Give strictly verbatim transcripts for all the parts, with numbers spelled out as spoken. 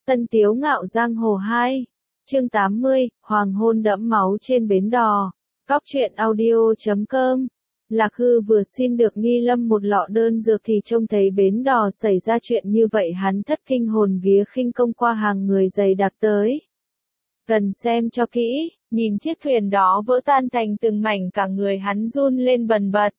Tân Tiếu Ngạo Giang Hồ hai, chương tám mươi, Hoàng hôn đẫm máu trên bến đò, cóc truyện audio chấm com. Lạc Hư vừa xin được Nghi Lâm một lọ đơn dược thì trông thấy bến đò xảy ra chuyện như vậy, hắn thất kinh hồn vía, khinh công qua hàng người dày đặc tới. Gần xem cho kỹ, nhìn chiếc thuyền đó vỡ tan thành từng mảnh, cả người hắn run lên bần bật.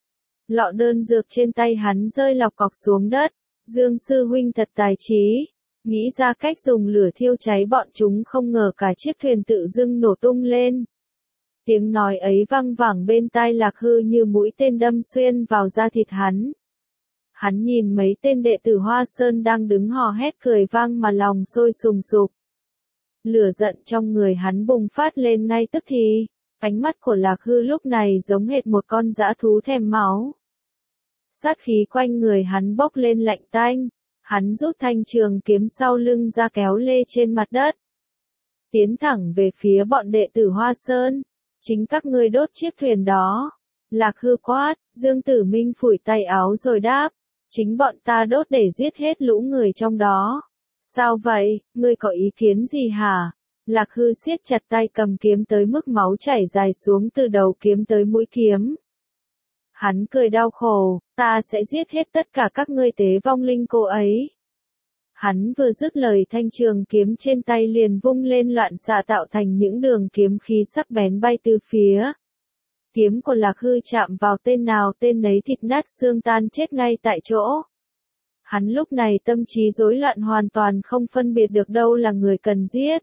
Lọ đơn dược trên tay hắn rơi lọc cọc xuống đất. Dương sư huynh thật tài trí, nghĩ ra cách dùng lửa thiêu cháy bọn chúng, không ngờ cả chiếc thuyền tự dưng nổ tung lên. Tiếng nói ấy văng vẳng bên tai Lạc Hư như mũi tên đâm xuyên vào da thịt hắn. Hắn nhìn mấy tên đệ tử Hoa Sơn đang đứng hò hét cười vang mà lòng sôi sùng sục. Lửa giận trong người hắn bùng phát lên ngay tức thì, ánh mắt của Lạc Hư lúc này giống hệt một con dã thú thèm máu. Sát khí quanh người hắn bốc lên lạnh tanh, hắn rút thanh trường kiếm sau lưng ra kéo lê trên mặt đất. Tiến thẳng về phía bọn đệ tử Hoa Sơn, chính các ngươi đốt chiếc thuyền đó. Lạc Hư quát, Dương Tử Minh phủi tay áo rồi đáp, chính bọn ta đốt để giết hết lũ người trong đó. Sao vậy, ngươi có ý kiến gì hả? Lạc Hư siết chặt tay cầm kiếm tới mức máu chảy dài xuống từ đầu kiếm tới mũi kiếm. Hắn cười đau khổ, ta sẽ giết hết tất cả các ngươi tế vong linh cô ấy. Hắn vừa dứt lời, thanh trường kiếm trên tay liền vung lên loạn xạ, tạo thành những đường kiếm khí sắc bén bay từ phía. Kiếm của Lạc Hư chạm vào tên nào tên nấy thịt nát xương tan chết ngay tại chỗ. Hắn lúc này tâm trí rối loạn, hoàn toàn không phân biệt được đâu là người cần giết.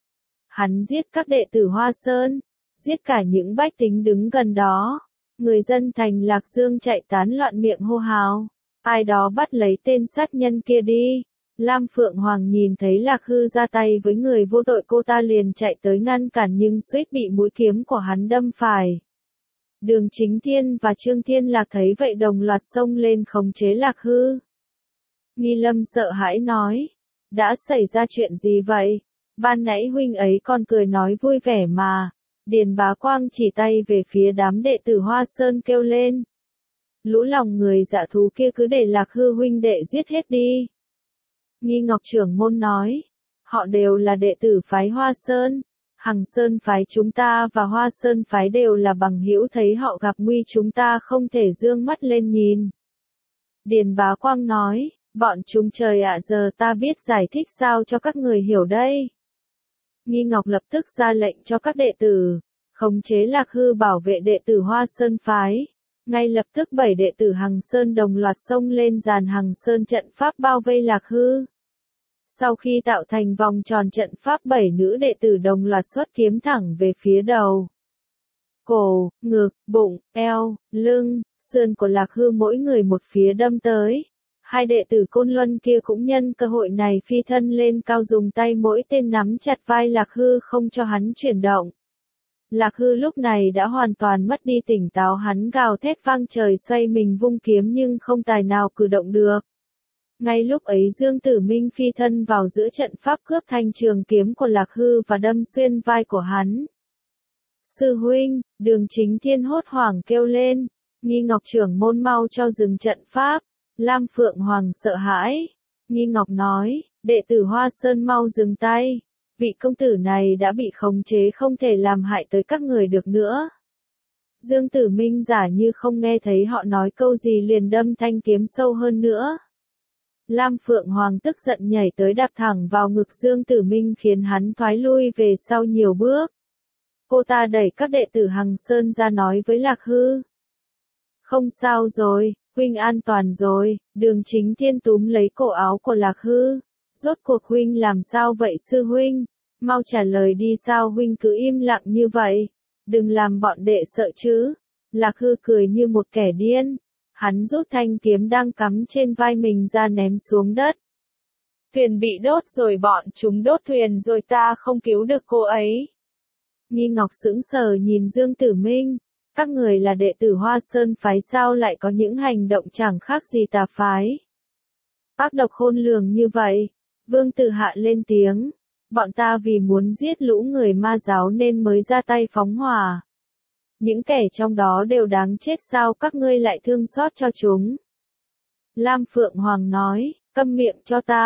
Hắn giết các đệ tử Hoa Sơn, giết cả những bách tính đứng gần đó. Người dân thành Lạc Dương chạy tán loạn miệng hô hào, ai đó bắt lấy tên sát nhân kia đi. Lam Phượng Hoàng nhìn thấy Lạc Hư ra tay với người vô tội, cô ta liền chạy tới ngăn cản nhưng suýt bị mũi kiếm của hắn đâm phải. Đường Chính Thiên và Trương Thiên Lạc thấy vậy đồng loạt xông lên khống chế Lạc Hư. Nghi Lâm sợ hãi nói, đã xảy ra chuyện gì vậy? Ban nãy huynh ấy còn cười nói vui vẻ mà. Điền Bá Quang chỉ tay về phía đám đệ tử Hoa Sơn kêu lên. Lũ lòng người dạ thú kia cứ để Lạc Hư huynh đệ giết hết đi. Nghi Ngọc trưởng môn nói, họ đều là đệ tử phái Hoa Sơn. Hằng Sơn phái chúng ta và Hoa Sơn phái đều là bằng hữu, thấy họ gặp nguy chúng ta không thể dương mắt lên nhìn. Điền Bá Quang nói, bọn chúng trời ạ, giờ ta biết giải thích sao cho các người hiểu đây. Nghi Ngọc lập tức ra lệnh cho các đệ tử, khống chế Lạc Hư bảo vệ đệ tử Hoa Sơn phái. Ngay lập tức bảy đệ tử Hằng Sơn đồng loạt xông lên dàn Hằng Sơn trận pháp bao vây Lạc Hư. Sau khi tạo thành vòng tròn trận pháp, bảy nữ đệ tử đồng loạt xuất kiếm thẳng về phía đầu, cổ, ngực, bụng, eo, lưng, sườn của Lạc Hư mỗi người một phía đâm tới. Hai đệ tử Côn Luân kia cũng nhân cơ hội này phi thân lên cao, dùng tay mỗi tên nắm chặt vai Lạc Hư không cho hắn chuyển động. Lạc Hư lúc này đã hoàn toàn mất đi tỉnh táo, hắn gào thét vang trời, xoay mình vung kiếm nhưng không tài nào cử động được. Ngay lúc ấy Dương Tử Minh phi thân vào giữa trận pháp, cướp thanh trường kiếm của Lạc Hư và đâm xuyên vai của hắn. Sư huynh, Đường Chính Thiên hốt hoảng kêu lên, Nghi Ngọc trưởng môn mau cho dừng trận pháp. Lam Phượng Hoàng sợ hãi. Nghi Ngọc nói, đệ tử Hoa Sơn mau dừng tay. Vị công tử này đã bị khống chế, không thể làm hại tới các người được nữa. Dương Tử Minh giả như không nghe thấy họ nói câu gì, liền đâm thanh kiếm sâu hơn nữa. Lam Phượng Hoàng tức giận nhảy tới đạp thẳng vào ngực Dương Tử Minh, khiến hắn thoái lui về sau nhiều bước. Cô ta đẩy các đệ tử Hằng Sơn ra nói với Lạc Hư, không sao rồi, huynh an toàn rồi. Đường Chính Thiên túm lấy cổ áo của Lạc Hư, rốt cuộc huynh làm sao vậy sư huynh? Mau trả lời đi, sao huynh cứ im lặng như vậy? Đừng làm bọn đệ sợ chứ. Lạc Hư cười như một kẻ điên. Hắn rút thanh kiếm đang cắm trên vai mình ra ném xuống đất. Thuyền bị đốt rồi, bọn chúng đốt thuyền rồi, ta không cứu được cô ấy. Nghi Ngọc sững sờ nhìn Dương Tử Minh. Các người là đệ tử Hoa Sơn phái sao lại có những hành động chẳng khác gì tà phái? Ác độc khôn lường như vậy. Vương Tử Hạ lên tiếng. Bọn ta vì muốn giết lũ người ma giáo nên mới ra tay phóng hỏa. Những kẻ trong đó đều đáng chết, sao các ngươi lại thương xót cho chúng? Lam Phượng Hoàng nói, câm miệng cho ta.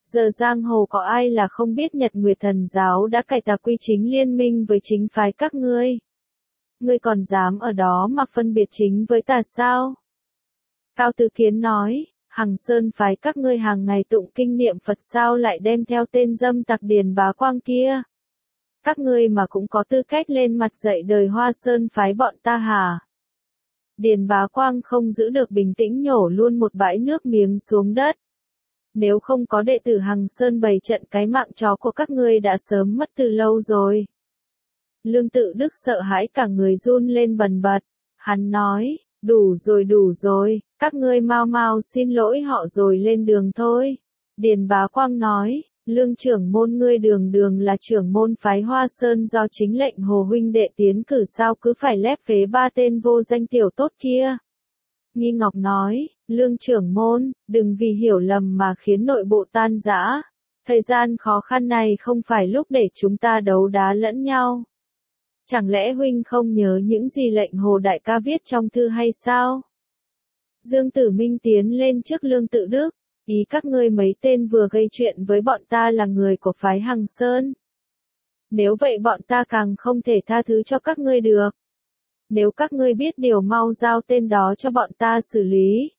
Giờ giang hồ có ai là không biết Nhật Nguyệt Thần giáo đã cải tà quy chính liên minh với chính phái các ngươi. Ngươi còn dám ở đó mà phân biệt chính với tà sao? Cao Tứ Kiến nói, Hằng Sơn phái các ngươi hàng ngày tụng kinh niệm Phật sao lại đem theo tên dâm tặc Điền Bá Quang kia? Các ngươi mà cũng có tư cách lên mặt dạy đời Hoa Sơn phái bọn ta hả? Điền Bá Quang không giữ được bình tĩnh nhổ luôn một bãi nước miếng xuống đất. Nếu không có đệ tử Hằng Sơn bày trận cái mạng chó của các ngươi đã sớm mất từ lâu rồi. Lương Tự Đức sợ hãi cả người run lên bần bật. Hắn nói, đủ rồi đủ rồi, các ngươi mau mau xin lỗi họ rồi lên đường thôi. Điền Bá Quang nói, Lương trưởng môn ngươi đường đường là trưởng môn phái Hoa Sơn do chính lệnh Hồ huynh đệ tiến cử sao cứ phải lép vế ba tên vô danh tiểu tốt kia. Nghi Ngọc nói, Lương trưởng môn, đừng vì hiểu lầm mà khiến nội bộ tan rã. Thời gian khó khăn này không phải lúc để chúng ta đấu đá lẫn nhau. Chẳng lẽ huynh không nhớ những gì lệnh Hồ đại ca viết trong thư hay sao? Dương Tử Minh tiến lên trước Lương Tự Đức, ý các ngươi mấy tên vừa gây chuyện với bọn ta là người của phái Hằng Sơn. Nếu vậy bọn ta càng không thể tha thứ cho các ngươi được. Nếu các ngươi biết điều mau giao tên đó cho bọn ta xử lý.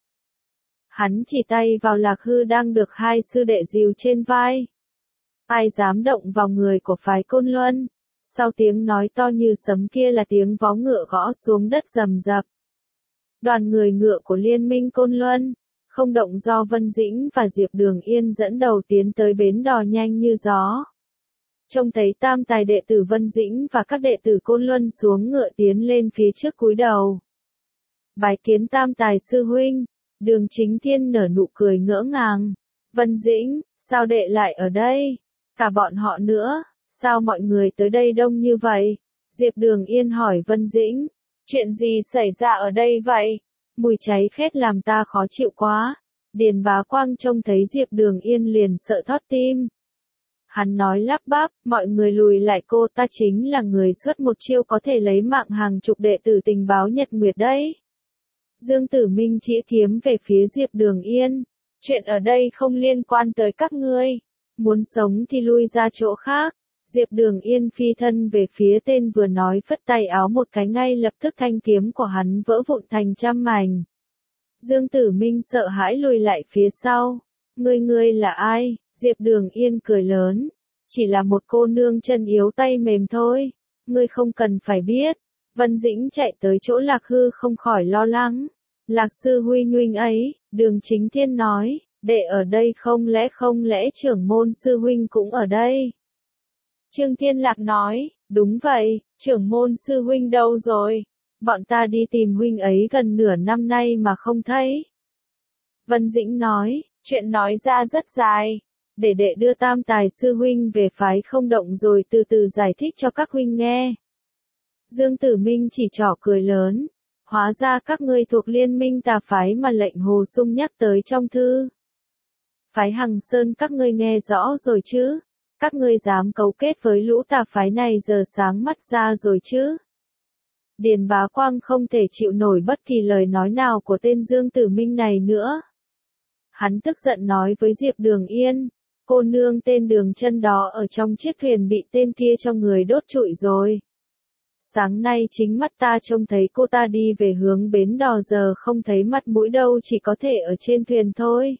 Hắn chỉ tay vào Lạc Hư đang được hai sư đệ dìu trên vai. Ai dám động vào người của phái Côn Luân? Sau tiếng nói to như sấm kia là tiếng vó ngựa gõ xuống đất rầm rập. Đoàn người ngựa của Liên minh Côn Luân, không động do Vân Dĩnh và Diệp Đường Yên dẫn đầu tiến tới bến đò nhanh như gió. Trông thấy tam tài đệ tử Vân Dĩnh và các đệ tử Côn Luân xuống ngựa tiến lên phía trước cúi đầu. Bái kiến tam tài sư huynh, Đường Chính Thiên nở nụ cười ngỡ ngàng. Vân Dĩnh, sao đệ lại ở đây? Cả bọn họ nữa, sao mọi người tới đây đông như vậy? Diệp Đường Yên hỏi Vân Dĩnh, chuyện gì xảy ra ở đây vậy? Mùi cháy khét làm ta khó chịu quá. Điền Bá Quang trông thấy Diệp Đường Yên liền sợ thót tim. Hắn nói lắp bắp, mọi người lùi lại, cô ta chính là người xuất một chiêu có thể lấy mạng hàng chục đệ tử tình báo Nhật Nguyệt đấy. Dương Tử Minh chĩa kiếm về phía Diệp Đường Yên. Chuyện ở đây không liên quan tới các ngươi. Muốn sống thì lui ra chỗ khác. Diệp Đường Yên phi thân về phía tên vừa nói, phất tay áo một cái ngay lập tức thanh kiếm của hắn vỡ vụn thành trăm mảnh. Dương Tử Minh sợ hãi lùi lại phía sau. Ngươi ngươi là ai? Diệp Đường Yên cười lớn. Chỉ là một cô nương chân yếu tay mềm thôi. Ngươi không cần phải biết. Vân Dĩnh chạy tới chỗ Lạc Hư không khỏi lo lắng. Lạc sư huynh huynh ấy, Đường Chính Thiên nói, đệ ở đây không lẽ không lẽ trưởng môn sư huynh cũng ở đây? Trương Thiên Lạc nói, đúng vậy, trưởng môn sư huynh đâu rồi? Bọn ta đi tìm huynh ấy gần nửa năm nay mà không thấy. Vân Dĩnh nói, chuyện nói ra rất dài. Để đệ đưa tam tài sư huynh về phái không động rồi từ từ giải thích cho các huynh nghe. Dương Tử Minh chỉ trỏ cười lớn. Hóa ra các ngươi thuộc liên minh tà phái mà lệnh Hồ Sung nhắc tới trong thư. Phái Hằng Sơn các ngươi nghe rõ rồi chứ? Các ngươi dám cấu kết với lũ tà phái này giờ sáng mắt ra rồi chứ? Điền Bá Quang không thể chịu nổi bất kỳ lời nói nào của tên Dương Tử Minh này nữa. Hắn tức giận nói với Diệp Đường Yên, cô nương tên Đường Chân đó ở trong chiếc thuyền bị tên kia cho người đốt trụi rồi. Sáng nay chính mắt ta trông thấy cô ta đi về hướng bến đò, giờ không thấy mặt mũi đâu, chỉ có thể ở trên thuyền thôi.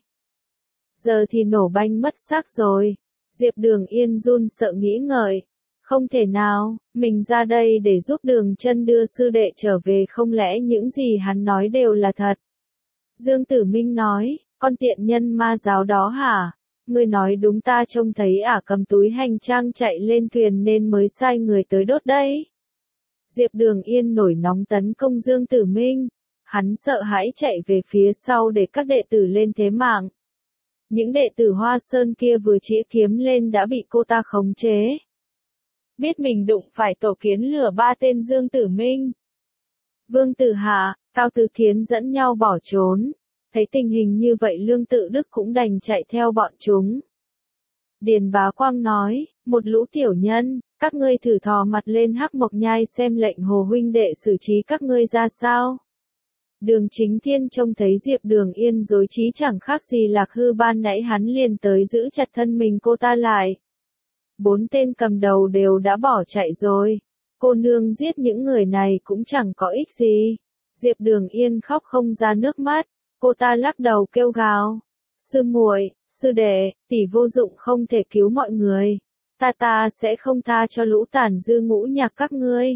Giờ thì nổ banh mất xác rồi. Diệp Đường Yên run sợ nghĩ ngợi. Không thể nào, mình ra đây để giúp Đường Chân đưa sư đệ trở về, không lẽ những gì hắn nói đều là thật? Dương Tử Minh nói, con tiện nhân ma giáo đó hả? Ngươi nói đúng, ta trông thấy ả cầm túi hành trang chạy lên thuyền nên mới sai người tới đốt đấy. Diệp Đường Yên nổi nóng tấn công Dương Tử Minh. Hắn sợ hãi chạy về phía sau để các đệ tử lên thế mạng. Những đệ tử Hoa Sơn kia vừa chĩa kiếm lên đã bị cô ta khống chế. Biết mình đụng phải tổ kiến lửa ba tên Dương Tử Minh, Vương Tử Hạ, Cao Tứ Kiến dẫn nhau bỏ trốn. Thấy tình hình như vậy Lương Tự Đức cũng đành chạy theo bọn chúng. Điền Bá Quang nói, một lũ tiểu nhân, các ngươi thử thò mặt lên Hắc Mộc Nhai xem lệnh Hồ huynh đệ xử trí các ngươi ra sao. Đường Chính Thiên trông thấy Diệp Đường Yên rối trí chẳng khác gì Lạc Hư ban nãy hắn liền tới giữ chặt thân mình cô ta lại. Bốn tên cầm đầu đều đã bỏ chạy rồi. Cô nương giết những người này cũng chẳng có ích gì. Diệp Đường Yên khóc không ra nước mắt. Cô ta lắc đầu kêu gào. Sư muội, sư đệ, tỷ vô dụng không thể cứu mọi người. Ta ta sẽ không tha cho lũ tàn dư ngũ nhạc các ngươi.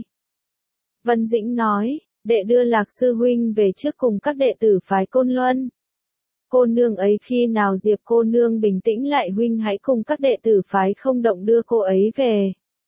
Vân Dĩnh nói, đệ đưa Lạc sư huynh về trước cùng các đệ tử phái Côn Luân. Cô nương ấy khi nào Diệp cô nương bình tĩnh lại huynh hãy cùng các đệ tử phái không động đưa cô ấy về.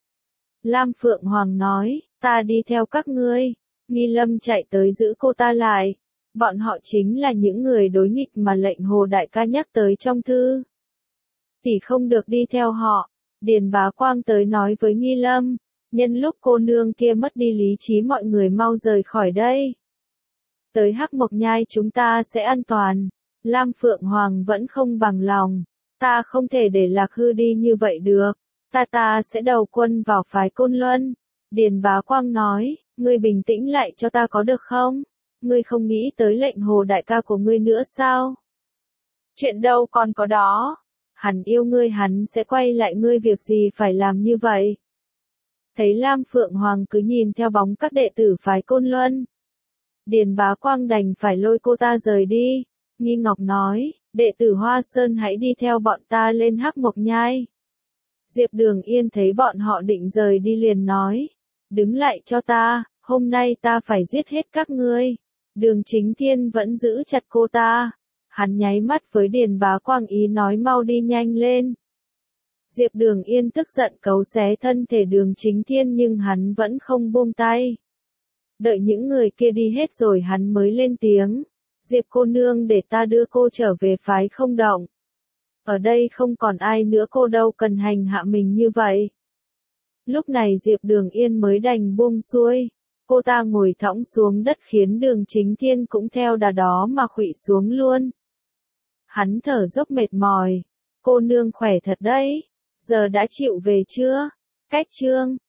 Lam Phượng Hoàng nói, ta đi theo các ngươi. Nghi Lâm chạy tới giữ cô ta lại. Bọn họ chính là những người đối nghịch mà lệnh Hồ Đại ca nhắc tới trong thư. Tỷ không được đi theo họ. Điền Bá Quang tới nói với Nghi Lâm, nhân lúc cô nương kia mất đi lý trí mọi người mau rời khỏi đây. Tới Hắc Mộc Nhai chúng ta sẽ an toàn. Lam Phượng Hoàng vẫn không bằng lòng. Ta không thể để Lạc Hư đi như vậy được. Ta ta sẽ đầu quân vào phái Côn Luân. Điền Bá Quang nói, ngươi bình tĩnh lại cho ta có được không? Ngươi không nghĩ tới lệnh Hồ Đại ca của ngươi nữa sao? Chuyện đâu còn có đó. Hắn yêu ngươi hắn sẽ quay lại ngươi việc gì phải làm như vậy. Thấy Lam Phượng Hoàng cứ nhìn theo bóng các đệ tử phái Côn Luân. Điền Bá Quang đành phải lôi cô ta rời đi. Nghi Ngọc nói, đệ tử Hoa Sơn hãy đi theo bọn ta lên Hắc Mộc Nhai. Diệp Đường Yên thấy bọn họ định rời đi liền nói, đứng lại cho ta, hôm nay ta phải giết hết các ngươi. Đường Chính Thiên vẫn giữ chặt cô ta. Hắn nháy mắt với Điền Bá Quang ý nói mau đi nhanh lên. Diệp Đường Yên tức giận cấu xé thân thể Đường Chính Thiên nhưng hắn vẫn không buông tay. Đợi những người kia đi hết rồi hắn mới lên tiếng. Diệp cô nương để ta đưa cô trở về phái không động. Ở đây không còn ai nữa cô đâu cần hành hạ mình như vậy. Lúc này Diệp Đường Yên mới đành buông xuôi. Cô ta ngồi thõng xuống đất khiến Đường Chính Thiên cũng theo đà đó mà khuỵu xuống luôn. Hắn thở dốc mệt mỏi. Cô nương khỏe thật đấy. Giờ đã chịu về chưa? Cách chương